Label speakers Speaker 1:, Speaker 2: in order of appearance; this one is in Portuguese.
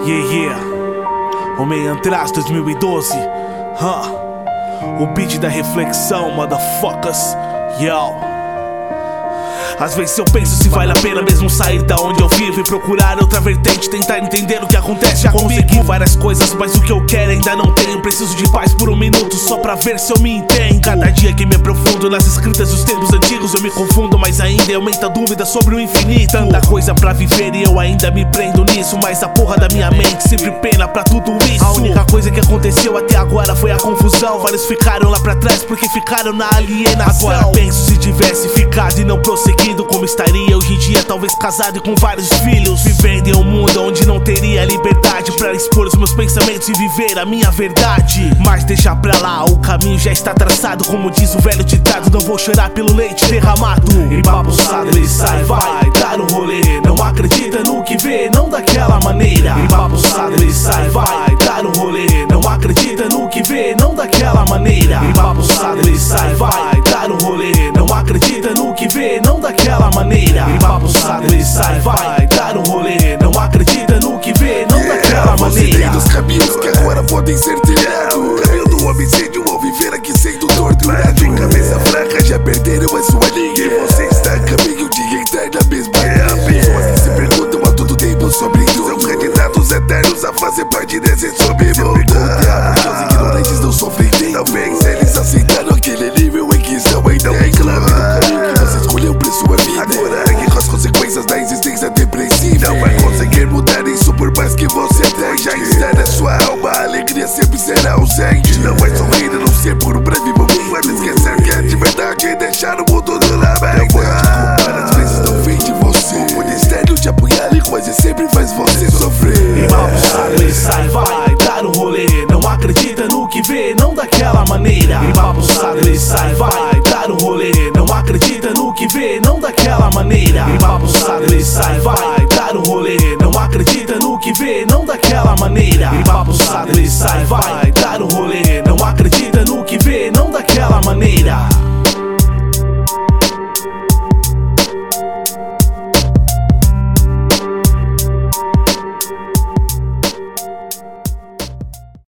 Speaker 1: Yeah, Homem Antraz 2012. O beat da reflexão, motherfuckers. Yo. Às vezes eu penso se vale a pena mesmo sair da onde eu vivo e procurar outra vertente, tentar entender o que acontece. Já consegui várias coisas, mas o que eu quero ainda não tenho. Preciso de paz por um minuto só pra ver se eu me entendo. Cada dia que me aprofundo nas escritas dos tempos antigos, eu me confundo, mas ainda aumenta a dúvida sobre o infinito. Tanta coisa pra viver e eu ainda me prendo nisso, mas a porra da minha mente sempre pena pra tudo isso. A única coisa que aconteceu até agora foi a confusão. Vários ficaram lá pra trás porque ficaram na alienação. Agora penso se tivesse ficado e não prosseguido, como estaria hoje em dia, talvez casado e com vários filhos, vivendo em um mundo onde não teria liberdade pra expor os meus pensamentos e viver a minha verdade. Mas deixa pra lá, o caminho já está traçado, como diz o velho ditado, não vou chorar pelo leite derramado. Embabuçado ele sai, vai dar um rolê, não acredita no que vê, não daquela maneira. Embabuçado ele sai, vai dar um rolê, não acredita no que vê, não daquela maneira. Embabuçado ele sai, vai dar um rolê, não acredita no que vê, não daquela maneira. Embabuçado ele sai, vai dar um rolê, não acredita no que vê, não daquela maneira.
Speaker 2: Dos caminhos que agora podem ser trilhados, caminho do homicídio ou viver aqui sendo torturado. De cabeça fraca já perderam a sua linha, e você está a caminho de entrar na mesma linha. Pessoas que se perguntam a todo tempo sobre isso são candidatos eternos a fazer parte desse submundo. Os ignorantes não sofrem dentro, talvez eles aceitaram aquele nível em que estão ainda reclamam do caminho que você escolheu pra sua vida. Agora argue com as consequências da existência depressiva. Não vai conseguir mudar isso por mais que você tente. Já está na sua alma, a alegria sempre será ausente. Não vai sorrir a não ser por um breve momento, mas esquecer que é de verdade e deixar o mundo no lamento. Não pode culpar, às vezes não vem de você. O ministério te apunhala e quase sempre faz você sofrer.
Speaker 1: Embabuçado ele sai, vai dar um rolê, não acredita no que vê, não daquela maneira. Embabuçado ele sai, vai dar um rolê, não acredita no que vê, não daquela maneira. Embabuçado ele sai, vai dar um rolê, não acredita no que vê, não daquela maneira. Embabuçado ele sai, vai dar um rolê, não acredita no que vê, não daquela maneira.